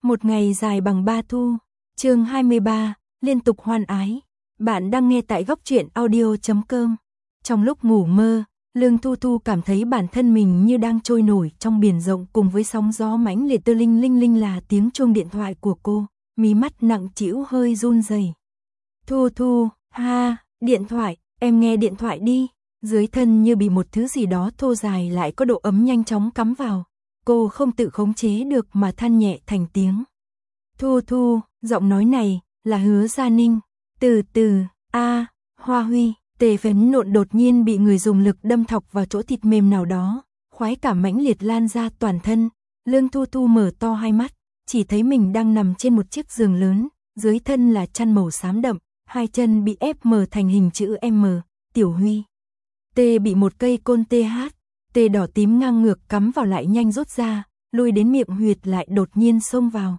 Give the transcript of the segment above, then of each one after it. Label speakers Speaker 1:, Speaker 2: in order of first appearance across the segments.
Speaker 1: Một ngày dài bằng 3 thu. Chương 23, liên tục hoan ái. Bạn đang nghe tại góc truyện audio.com. Trong lúc ngủ mơ, Lương Thu Thu cảm thấy bản thân mình như đang trôi nổi trong biển rộng cùng với sóng gió mãnh liệt. Linh linh linh là tiếng chuông điện thoại của cô, mí mắt nặng trĩu hơi run rẩy. Thu Thu, ha, điện thoại, em nghe điện thoại đi. Dưới thân như bị một thứ gì đó thô dài lại có độ ấm nhanh chóng cắm vào. Cô không tự khống chế được mà than nhẹ thành tiếng. Thu Thu, giọng nói này là Hứa Gia Ninh. Từ từ, Hoa Huy. Tề phấn nộn đột nhiên bị người dùng lực đâm thọc vào chỗ thịt mềm nào đó, khoái cảm mãnh liệt lan ra toàn thân. Lương Thu Thu mở to hai mắt, chỉ thấy mình đang nằm trên một chiếc giường lớn, dưới thân là chăn màu xám đậm, hai chân bị ép mờ thành hình chữ M. Tiểu Huy. Tê bị một cây côn tê đỏ tím ngang ngược cắm vào lại nhanh rút ra, lui đến miệng huyệt lại đột nhiên xông vào.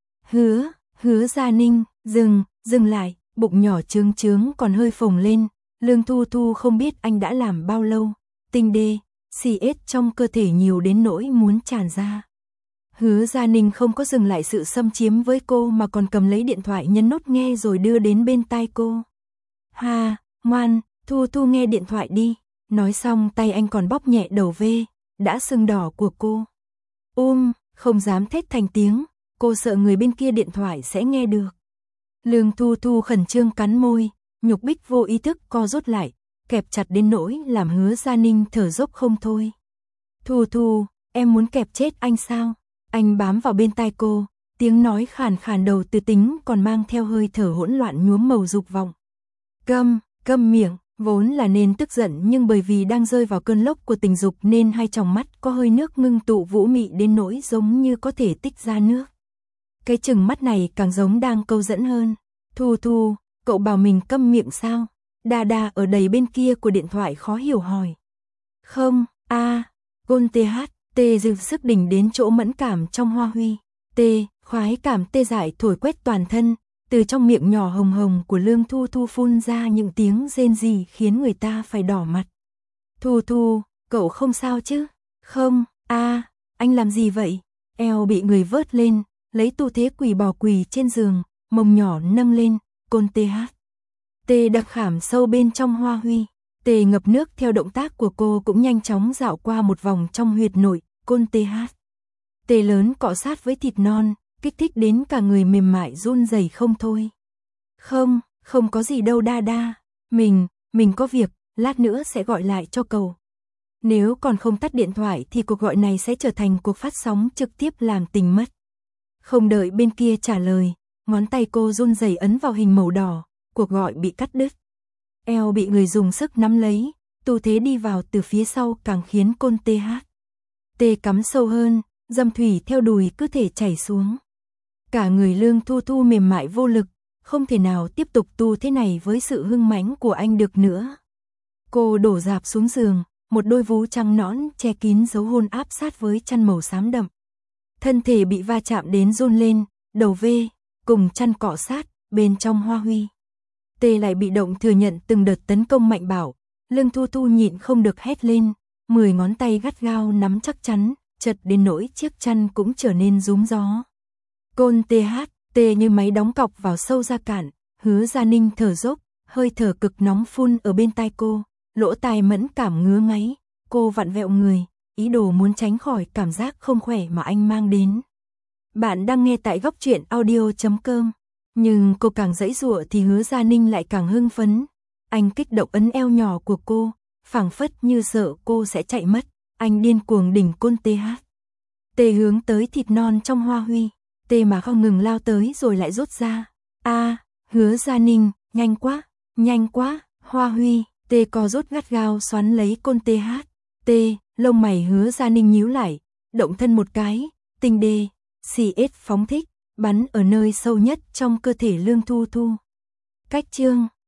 Speaker 1: Hứa Gia Ninh, dừng lại, bụng nhỏ trướng trướng còn hơi phồng lên. Lương Thu Thu không biết anh đã làm bao lâu, tinh đê, CS trong cơ thể nhiều đến nỗi muốn tràn ra. Hứa Gia Ninh không có dừng lại sự xâm chiếm với cô mà còn cầm lấy điện thoại nhấn nút nghe rồi đưa đến bên tai cô. Ha, ngoan, Thu Thu nghe điện thoại đi. Nói xong tay anh còn bóp nhẹ đầu V, đã sưng đỏ của cô. Không dám thét thành tiếng, cô sợ người bên kia điện thoại sẽ nghe được. Lương Thu Thu khẩn trương cắn môi, nhục bích vô ý thức co rút lại, kẹp chặt đến nỗi làm Hứa Gia Ninh thở dốc không thôi. Thu Thu, em muốn kẹp chết anh sao? Anh bám vào bên tai cô, tiếng nói khàn khàn đầu từ tính còn mang theo hơi thở hỗn loạn nhuốm màu dục vọng. Câm miệng. Vốn là nên tức giận nhưng bởi vì đang rơi vào cơn lốc của tình dục nên hai tròng mắt có hơi nước ngưng tụ vũ mị đến nỗi giống như có thể tích ra nước. Cái chừng mắt này càng giống đang câu dẫn hơn. Thu Thu, cậu bảo mình câm miệng sao? Đa ở đầy bên kia của điện thoại khó hiểu hỏi. Không, Gôn tê dư sức đỉnh đến chỗ mẫn cảm trong Hoa Huy. Khoái cảm tê dại thổi quét toàn thân. Từ trong miệng nhỏ hồng hồng của Lương Thu Thu phun ra những tiếng rên rỉ khiến người ta phải đỏ mặt. Thu Thu, cậu không sao chứ? Không, anh làm gì vậy? Eo bị người vớt lên, lấy tư thế quỳ bò quỳ trên giường, mông nhỏ nâng lên, côn tê đặc khảm sâu bên trong Hoa Huy. Tê ngập nước theo động tác của cô cũng nhanh chóng dạo qua một vòng trong huyệt nội, côn tê lớn cọ sát với thịt non. Kích thích đến cả người mềm mại run rẩy không thôi. Không có gì đâu Đa. Mình có việc, lát nữa sẽ gọi lại cho cậu. Nếu còn không tắt điện thoại thì cuộc gọi này sẽ trở thành cuộc phát sóng trực tiếp làm tình mất. Không đợi bên kia trả lời, ngón tay cô run rẩy ấn vào hình màu đỏ, cuộc gọi bị cắt đứt. Eo bị người dùng sức nắm lấy, tư thế đi vào từ phía sau càng khiến côn tê cắm sâu hơn, dâm thủy theo đùi cứ thể chảy xuống. Cả người Lương Thu Thu mềm mại vô lực, không thể nào tiếp tục tu thế này với sự hưng mãnh của anh được nữa. Cô đổ rạp xuống giường, một đôi vú trắng nõn che kín dấu hôn áp sát với chăn màu xám đậm. Thân thể bị va chạm đến run lên, đầu V, cùng chăn cọ sát, bên trong Hoa Huy. Tê lại bị động thừa nhận từng đợt tấn công mạnh bạo, Lương Thu Thu nhịn không được hét lên, 10 ngón tay gắt gao nắm chắc chắn, chật đến nỗi chiếc chăn cũng trở nên rúm gió. Côn tê như máy đóng cọc vào sâu ra cạn, Hứa Gia Ninh thở dốc, hơi thở cực nóng phun ở bên tai cô, lỗ tai mẫn cảm ngứa ngáy, cô vặn vẹo người, ý đồ muốn tránh khỏi cảm giác không khỏe mà anh mang đến. Bạn đang nghe tại góc truyện audio.com, nhưng cô càng giãy giụa thì Hứa Gia Ninh lại càng hưng phấn. Anh kích động ấn eo nhỏ của cô, phảng phất như sợ cô sẽ chạy mất, anh điên cuồng đỉnh côn tê hướng tới thịt non trong Hoa Huy. Tê mà không ngừng lao tới rồi lại rút ra. Hứa Gia Ninh, nhanh quá, Hoa Huy. Tê co rút gắt gao xoắn lấy côn tê, lông mày Hứa Gia Ninh nhíu lại, động thân một cái, tinh đê, CS phóng thích, bắn ở nơi sâu nhất trong cơ thể Lương Thu Thu. Cách chương